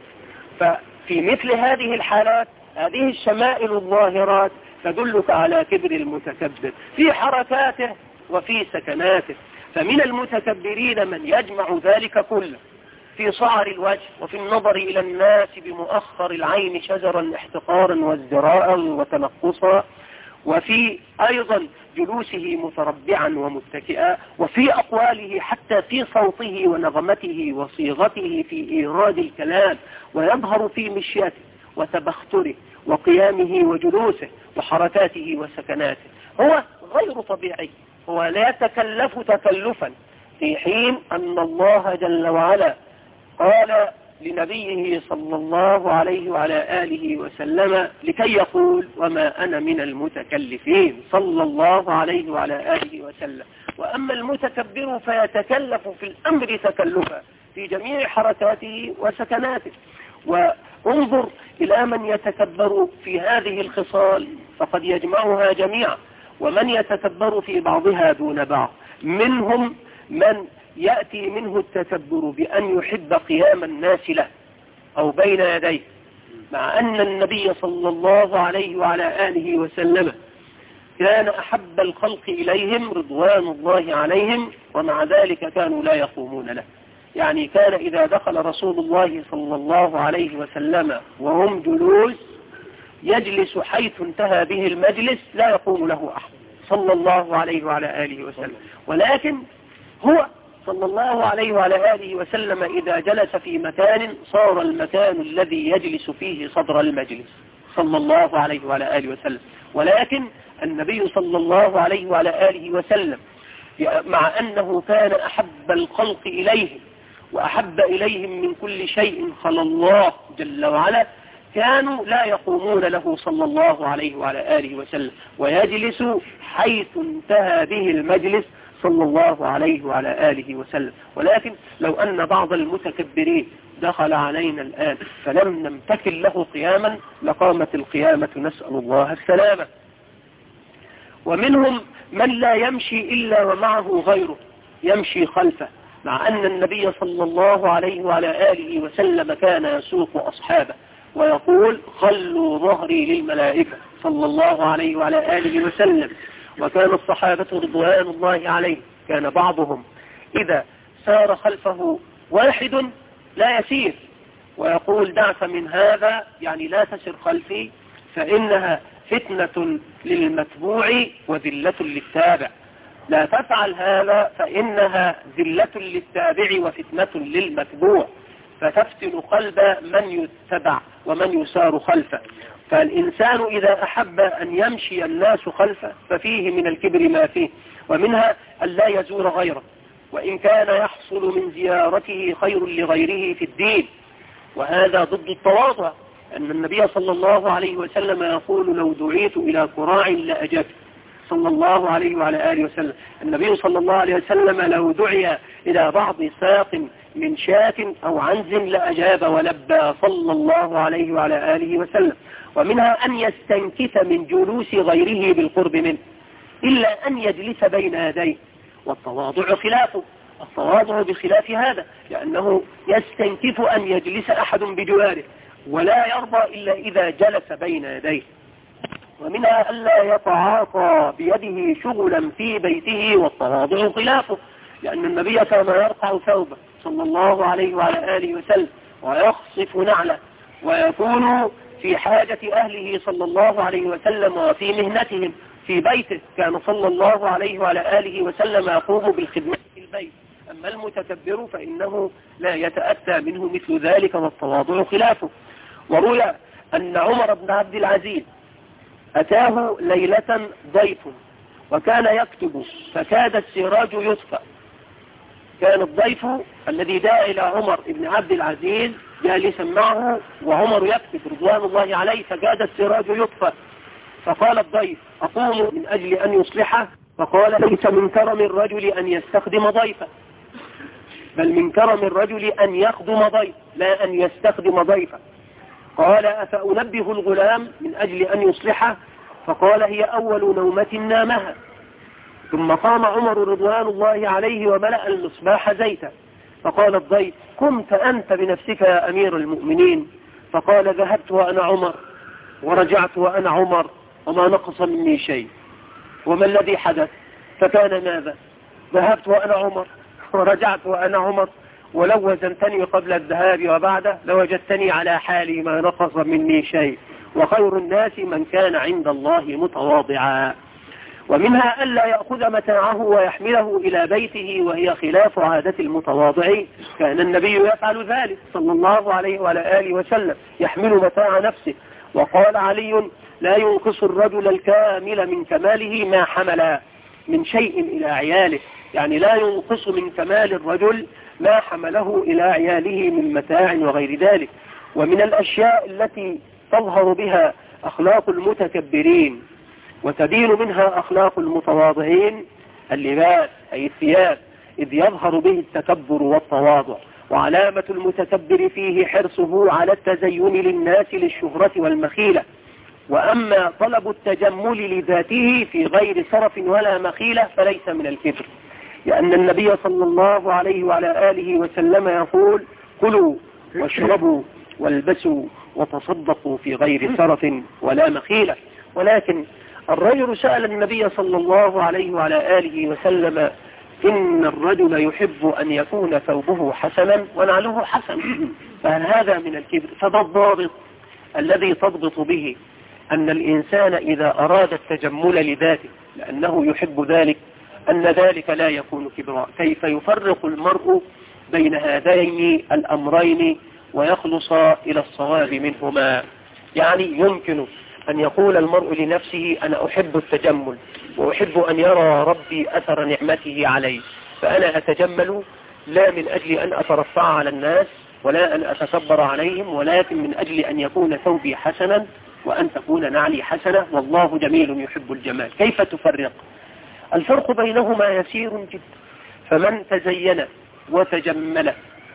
ففي مثل هذه الحالات هذه الشمائل الظاهرات تدلك على كبر المتكبر في حركاته وفي سكناته. فمن المتكبرين من يجمع ذلك كله في صعر الوجه وفي النظر إلى الناس بمؤخر العين شجرا احتقارا وازدراء وتنقصا، وفي أيضا جلوسه متربعا ومتكئا، وفي أقواله حتى في صوته ونغمته وصيغته في إيراد الكلام، ويظهر في مشيته وتبختره وقيامه وجلوسه وحركاته وسكناته. هو غير طبيعي، هو لا يتكلف تكلفا، في حين أن الله جل وعلا قال لنبيه صلى الله عليه وعلى آله وسلم لكي يقول وما أنا من المتكلفين صلى الله عليه وعلى آله وسلم. وأما المتكبر فيتكلف في الأمر تكلفا في جميع حركاته وسكناته. وانظر إلى من يتكبر في هذه الخصال فقد يجمعها جميعا، ومن يتكبر في بعضها دون بعض. منهم من يأتي منه التكبر بأن يحب قيام الناس له أو بين يديه، مع أن النبي صلى الله عليه وعلى آله وسلم كان أحب الخلق إليهم رضوان الله عليهم، ومع ذلك كانوا لا يقومون له. يعني كان إذا دخل رسول الله صلى الله عليه وسلم وهم جلوس يجلس حيث انتهى به المجلس لا يقوم له أحد صلى الله عليه وعلى آله وسلم. ولكن هو صلى الله عليه وعلى آله وسلم إذا جلس في مكان صار المكان الذي يجلس فيه صدر المجلس صلى الله عليه وعلى آله وسلم. ولكن النبي صلى الله عليه وعلى آله وسلم مع أنه كان أحب الخلق إليهم وأحب إليهم من كل شيء خلى الله جل وعلا، كانوا لا يقومون له صلى الله عليه وعلى آله وسلم، ويجلس حيث انتهى به المجلس صلى الله عليه وعلى آله وسلم. ولكن لو أن بعض المتكبرين دخل علينا الآن فلم نمتكن له قياما لقامت القيامة، نسأل الله السلامة. ومنهم من لا يمشي إلا ومعه غيره يمشي خلفه، مع أن النبي صلى الله عليه وعلى آله وسلم كان يسوق أصحابه ويقول خلوا ظهري للملائكة صلى الله عليه وعلى آله وسلم. وكان الصحابة رضوان الله عليهم كان بعضهم إذا سار خلفه واحد لا يسير ويقول دعك من هذا، يعني لا تسر خلفي فإنها فتنة للمتبوع وذلة للتابع، لا تفعل هذا فإنها ذلة للتابع وفتنة للمتبوع، فتفتن قلب من يتبع ومن يسار خلفه. فالإنسان إذا أحب أن يمشي الناس خلفه ففيه من الكبر ما فيه، ومنها أن لا يزور غيره، وإن كان يحصل من زيارته خير لغيره في الدين، وهذا ضد التواضع. أن النبي صلى الله عليه وسلم يقول لو دعيت إلى كراع لأجبت صلى الله عليه وعلى آله وسلم. النبي صلى الله عليه وسلم لو دعي إلى بعض ساق من شاة أو عنز لأجاب ولبى صلى الله عليه وعلى آله وسلم. ومنها أن يستنكف من جلوس غيره بالقرب منه إلا أن يجلس بين يديه، والتواضع خلافه، التواضع بخلاف هذا، لأنه يستنكف أن يجلس أحد بجواره ولا يرضى إلا إذا جلس بين يديه. ومنها ألا يتعاطى بيده شغلا في بيته، والتواضع خلافه، لأن النبي كان يرفع ثوبه صلى الله عليه وعلى آله وسلم ويخصف نعله ويكون في حاجة أهله صلى الله عليه وسلم وفي مهنتهم في بيته، كان صلى الله عليه وعلى آله وسلم يقوم بالخدمة في البيت. أما المتكبر فإنه لا يتأتى منه مثل ذلك، والتواضع خلافه. وروي أن عمر بن عبد العزيز أتاه ليلة ضيف وكان يكتب فكاد السراج يطفأ. كان الضيف الذي جاء إلى عمر بن عبد العزيز جالسا معه وعمر يكتب رضوان الله عليه، فكاد السراج يطفأ. فقال الضيف أقوم من أجل أن يصلحه؟ فقال ليس من كرم الرجل أن يستخدم ضيفه، بل من كرم الرجل أن يخدم ضيف لا أن يستخدم ضيفه. قال أفأنبه الغلام من أجل أن يصلحه؟ فقال هي أول نومة نامها. ثم قام عمر رضوان الله عليه وملأ المصباح زيتا، فقال الضيف قمت أنت بنفسك يا أمير المؤمنين؟ فقال ذهبت وأنا عمر ورجعت وأنا عمر وما نقص مني شيء. وما الذي حدث؟ فكان ماذا؟ ذهبت وأنا عمر ورجعت وأنا عمر، ولو وزنتني قبل الذهاب وبعده لوجدتني على حالي ما نقص مني شيء، وخير الناس من كان عند الله متواضعا. ومنها ألا يأخذ متاعه ويحمله إلى بيته، وهي خلاف عادة المتواضعين. كان النبي يفعل ذلك صلى الله عليه وعلى آله وسلم، يحمل متاع نفسه. وقال علي لا ينقص الرجل الكامل من كماله ما حمل من شيء إلى عياله، يعني لا ينقص من كمال الرجل ما حمله إلى عياله من متاع وغير ذلك. ومن الأشياء التي تظهر بها أخلاق المتكبرين وتبين منها أخلاق المتواضعين اللباس أي الثياب، إذ يظهر به التكبر والتواضع. وعلامة المتكبر فيه حرصه على التزين للناس للشهرة والمخيلة. وأما طلب التجمل لذاته في غير سرف ولا مخيلة فليس من الكبر، لأن النبي صلى الله عليه وعلى آله وسلم يقول كلوا واشربوا والبسوا وتصدقوا في غير سرف ولا مخيلة. ولكن الرجل سأل النبي صلى الله عليه وعلى آله وسلم إن الرجل يحب أن يكون ثوبه حسنا ونعله حسن، فهل هذا من الكبر؟ فده الضابط الذي تضبط به أن الإنسان إذا أراد التجمل لذاته لأنه يحب ذلك أن ذلك لا يكون كبرا. كيف يفرق المرء بين هذين الأمرين ويخلص إلى الصواب منهما؟ يعني يمكن أن يقول المرء لنفسه أنا أحب التجمل وأحب أن يرى ربي أثر نعمته علي، فأنا أتجمل لا من أجل أن أترفع على الناس ولا أن أتكبر عليهم، ولكن من أجل أن يكون ثوبي حسنا وأن تكون نعلي حسنة، والله جميل يحب الجمال. كيف تفرق؟ الفرق بينهما يسير جدا. فمن تزين وتجمل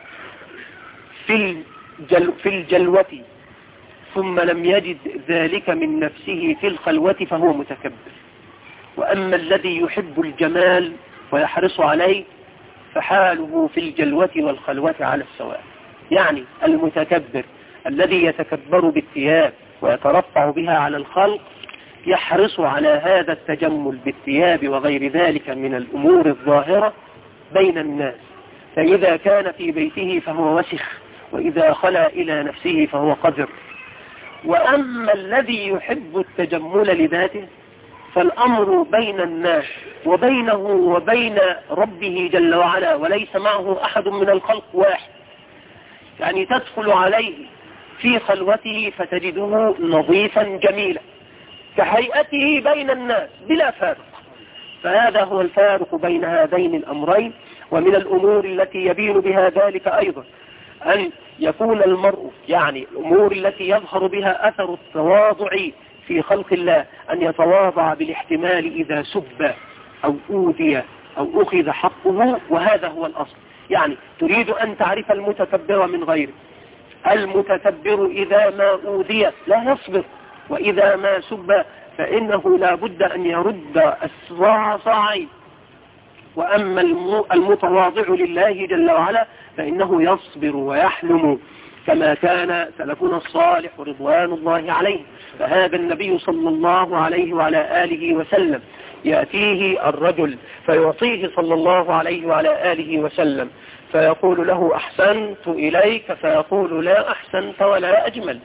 في الجل في الجلوة ثم لم يجد ذلك من نفسه في الخلوة فهو متكبر. وأما الذي يحب الجمال ويحرص عليه فحاله في الجلوة والخلوة على السواء. يعني المتكبر الذي يتكبر بالثياب ويترفع بها على الخلق يحرص على هذا التجمل بالثياب وغير ذلك من الأمور الظاهرة بين الناس، فإذا كان في بيته فهو وسخ، وإذا خلى إلى نفسه فهو قذر. وأما الذي يحب التجمل لذاته فالأمر بين الناس وبينه وبين ربه جل وعلا وليس معه أحد من الخلق واحد. يعني تدخل عليه في خلوته فتجده نظيفا جميلا كهيئته بين الناس بلا فارق. فهذا هو الفارق بين هذين الأمرين. ومن الأمور التي يبين بها ذلك أيضا أن يكون المرء، يعني الأمور التي يظهر بها أثر التواضع في خلق الله، أن يتواضع بالاحتمال إذا سب أو أوذي أو أخذ حقه، وهذا هو الأصل. يعني تريد أن تعرف المتكبر من غيره. المتكبر إذا ما أوذي لا يصبر، وإذا ما سب فإنه لا بد أن يرد الصاع صاعين. وأما المتواضع لله جل وعلا فإنه يصبر ويحلم كما كان سلفنا الصالح رضوان الله عليه. فهذا النبي صلى الله عليه وعلى آله وسلم يأتيه الرجل فيعطيه صلى الله عليه وعلى آله وسلم فيقول له أحسنت إليك، فيقول لا أحسنت ولا أجمل.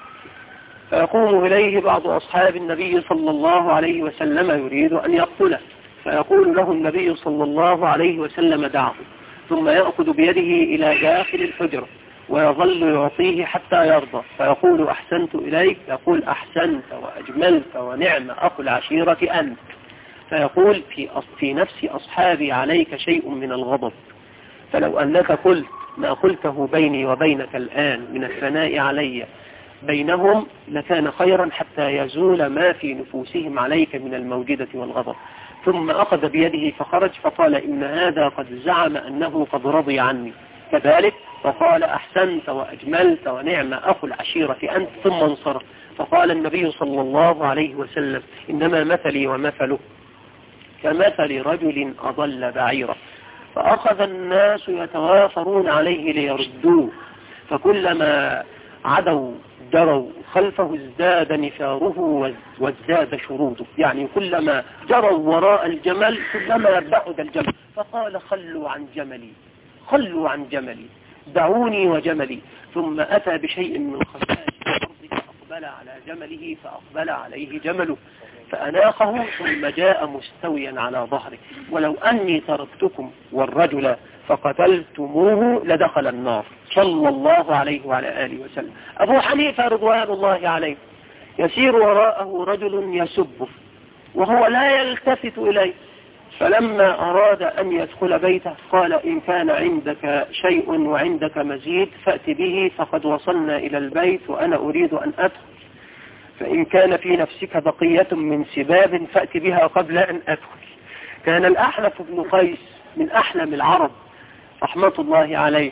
فيقوم إليه بعض أصحاب النبي صلى الله عليه وسلم يريد أن يقتله، فيقول له النبي صلى الله عليه وسلم دعه، ثم يأخذ بيده إلى داخل الحجرة ويظل يعطيه حتى يرضى. فيقول أحسنت إليك، يقول أحسنت وأجملت ونعم أخو العشيرة أنت. فيقول في, في نفس أصحابي عليك شيء من الغضب، فلو أنك قلت ما قلته بيني وبينك الآن من الثناء علي بينهم لكان خيرا حتى يزول ما في نفوسهم عليك من الموجدة والغضب. ثم أخذ بيده فخرج، فقال إن هذا قد زعم أنه قد رضي عني كذلك، فقال أحسنت وأجملت ونعم أخو العشيرة أنت، ثم انصرف. فقال النبي صلى الله عليه وسلم إنما مثلي ومثله كمثل رجل أضل بعيرا، فأخذ الناس يتوافرون عليه ليردوه، فكلما عدوا جروا خلفه ازداد نفاره وازداد شروده. يعني كلما جروا وراء الجمل كلما بعد الجمل. فقال خلوا عن جملي، خلوا عن جملي، دعوني وجملي. ثم أتى بشيء من خفاش الأرض فأقبل على جمله فأقبل عليه جمله فأناقه، ثم جاء مستويا على ظهره. ولو أني تركتكم والرجل فقتلتموه لدخل النار، صلى الله عليه وعلى آله وسلم. أبو حنيفة رضوان الله عليه يسير وراءه رجل يسبه وهو لا يلتفت إليه، فلما أراد أن يدخل بيته قال إن كان عندك شيء وعندك مزيد فأت به، فقد وصلنا إلى البيت وأنا أريد أن أدخل، فإن كان في نفسك بقية من سباب فأت بها قبل أن أدخل. كان الأحنف بن قيس من أحلم العرب رحمة الله عليه،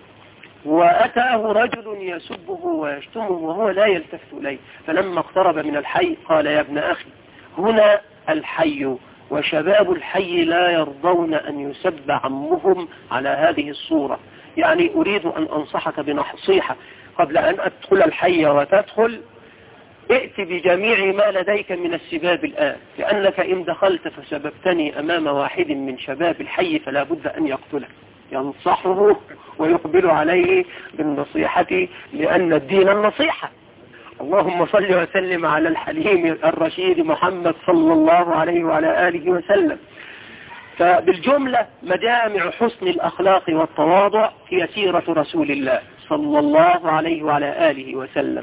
وأتاه رجل يسبه ويشتمه وهو لا يلتفت إليه، فلما اقترب من الحي قال يا ابن أخي هنا الحي، وشباب الحي لا يرضون أن يسب عمهم على هذه الصورة. يعني أريد أن أنصحك بنصيحة قبل أن أدخل الحي وتدخل، ائت بجميع ما لديك من السباب الآن، لأنك إن دخلت فسببتني أمام واحد من شباب الحي فلا بد أن يقتلك. ينصحه ويقبل عليه بالنصيحة، لأن الدين النصيحة. اللهم صل وسلم على الحليم الرشيد محمد صلى الله عليه وعلى آله وسلم. فبالجملة مجامع حسن الأخلاق والتواضع هي سيرة رسول الله صلى الله عليه وعلى آله وسلم،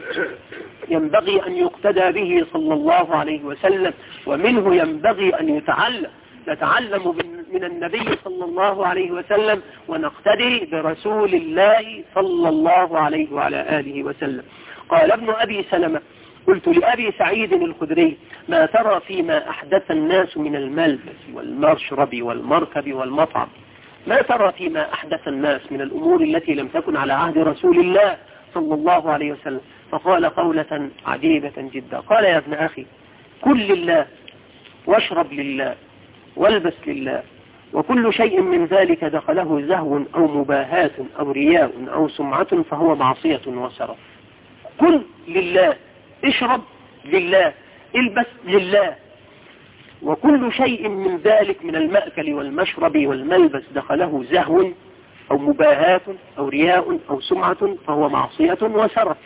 ينبغي أن يقتدى به صلى الله عليه وسلم، ومنه ينبغي أن يتعلم. نتعلم من النبي صلى الله عليه وسلم ونقتدي برسول الله صلى الله عليه وعلى آله وسلم. قال ابن أبي سلمة: قلت لأبي سعيد الخدري: ما ترى فيما أحدث الناس من الملبس والمشرب والمركب والمطعم؟ ما ترى فيما أحدث الناس من الأمور التي لم تكن على عهد رسول الله صلى الله عليه وسلم؟ فقال قولة عجيبة جدا، قال: يا ابن أخي، كل لله واشرب لله والبس لله، وكل شيء من ذلك دخله زهو أو مباهات أو رياء أو سمعة فهو معصية وسرف. كل لله، اشرب لله، البس لله، وكل شيء من ذلك من المأكل والمشرب والملبس دخله زهو أو مباهات أو رياء أو سمعة فهو معصية وسرف.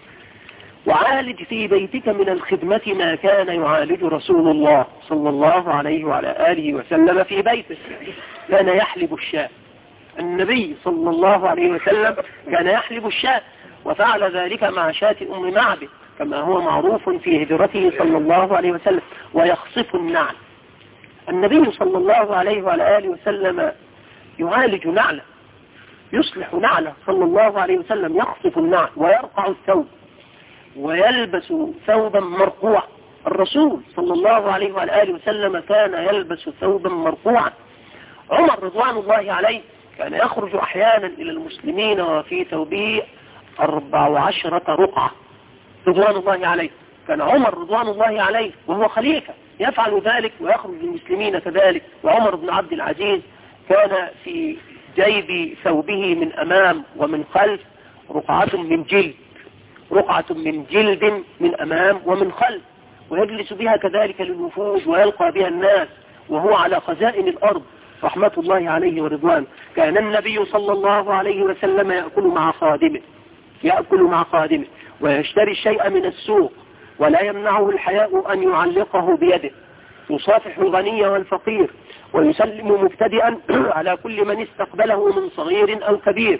وعالج في بيتك من الخدمة ما كان يعالج رسول الله صلى الله عليه وعلى آله وسلم في بيته. كان يحلب الشاة، النبي صلى الله عليه وسلم كان يحلب الشاة، وفعل ذلك مع شاة أم معبد كما هو معروف في هجرته صلى الله عليه وسلم. ويخصف النعل، النبي صلى الله عليه وعلى آله وسلم يعالج نعله، يصلح نعله صلى الله عليه وسلم، يخصف النعل ويرقع الثوب ويلبس ثوبا مرقوعا. الرسول صلى الله عليه وعلى آله وسلم كان يلبس ثوبا مرقوعا. عمر رضوان الله عليه كان يخرج أحيانا إلى المسلمين وفي ثوبه أربع وعشرة رقعة رضوان الله عليه. كان عمر رضوان الله عليه وهو خليفة يفعل ذلك ويخرج للمسلمين كذلك. وعمر بن عبد العزيز كان في جيب ثوبه من أمام ومن خلف رقعة من جلد، رقعة من جلد من أمام ومن خلف، ويجلس بها كذلك للوفود ويلقى بها الناس وهو على خزائن الأرض رحمة الله عليه ورضوان. كان النبي صلى الله عليه وسلم يأكل مع خادمه يأكل مع خادمه ويشتري الشيء من السوق، ولا يمنعه الحياء أن يعلقه بيده. يصافح الغني والفقير، ويسلم مبتدئا على كل من استقبله من صغير أو كبير.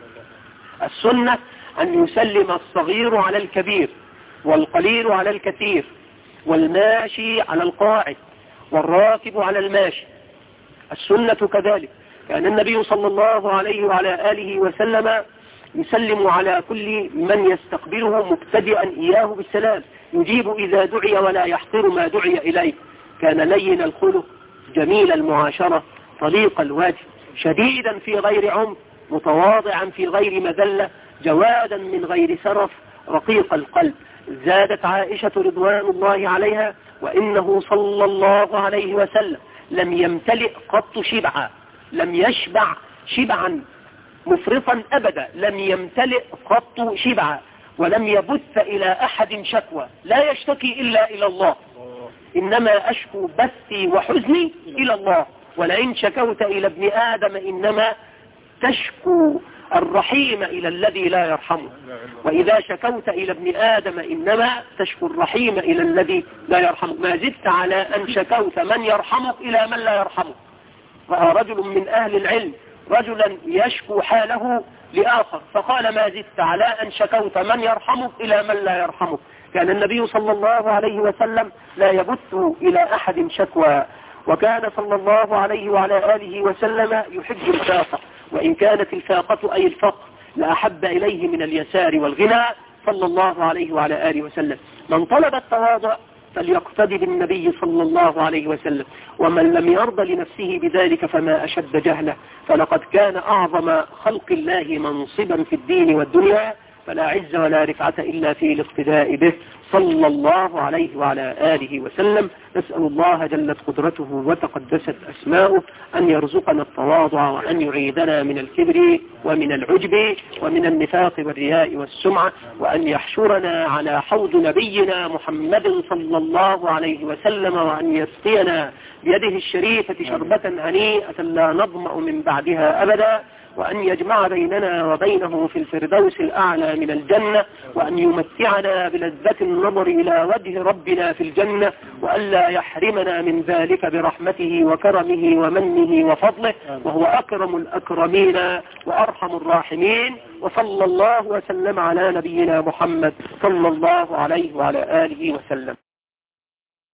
السنة أن يسلم الصغير على الكبير، والقليل على الكثير، والماشي على القاعد، والراكب على الماشي. السنة كذلك. كان النبي صلى الله عليه وعلى آله وسلم يسلم على كل من يستقبله مبتدئا إياه بالسلام، يجيب إذا دعي ولا يحقر ما دعي إليه. كان لين الخلق، جميل المعاشرة، طليق الوجه، شديدا في غير عنف، متواضعا في غير مذلة، جوادا من غير سرف، رقيق القلب. زادت عائشة رضوان الله عليها: وإنه صلى الله عليه وسلم لم يمتلئ قط شبعا، لم يشبع شبعا مفرطا أبدا، لم يمتلئ قط شبعا، ولم يبث إلى أحد شكوى، لا يشتكي إلا إلى الله. إنما أشكو بثي وحزني إلى الله، ولئن شكوت إلى ابن آدم إنما تشكو الرحيم إلى الذي لا يرحمه، وإذا شكوت إلى ابن آدم إنما تشكو الرحيم إلى الذي لا يرحمه. ما زدت على أن شكوت من يرحمك إلى من لا يرحمه. رأى رجل من أهل العلم رجلا يشكو حاله لآخر فقال: ما زدت على أن شكوت من يرحمك إلى من لا يرحمك. كان النبي صلى الله عليه وسلم لا يبث إلى أحد شكوى. وكان صلى الله عليه وعلى آله وسلم يحب الفاقة، وإن كانت الفاقة أي الفقر لأحب إليه من اليسار والغنى صلى الله عليه وعلى آله وسلم. من طلب التواضع فليقتدي بالنبي صلى الله عليه وسلم، ومن لم يرضى لنفسه بذلك فما أشد جهله. فلقد كان أعظم خلق الله منصبا في الدين والدنيا، فلا عز ولا رفعة إلا في الاقتداء به صلى الله عليه وعلى آله وسلم. نسأل الله جلت قدرته وتقدست أسماؤه أن يرزقنا التواضع، وأن يعيدنا من الكبر ومن العجب ومن النفاق والرياء والسمعة، وأن يحشرنا على حوض نبينا محمد صلى الله عليه وسلم، وأن يسقينا بيده الشريفة شربة هنيئة لا نظمأ من بعدها أبدا، وأن يجمع بيننا وبينه في الفردوس الأعلى من الجنة، وأن يمتعنا بلذة النظر إلى وجه ربنا في الجنة، وأن لا يحرمنا من ذلك برحمته وكرمه ومنه وفضله، وهو أكرم الأكرمين وأرحم الراحمين. وصلى الله وسلم على نبينا محمد صلى الله عليه وعلى آله وسلم.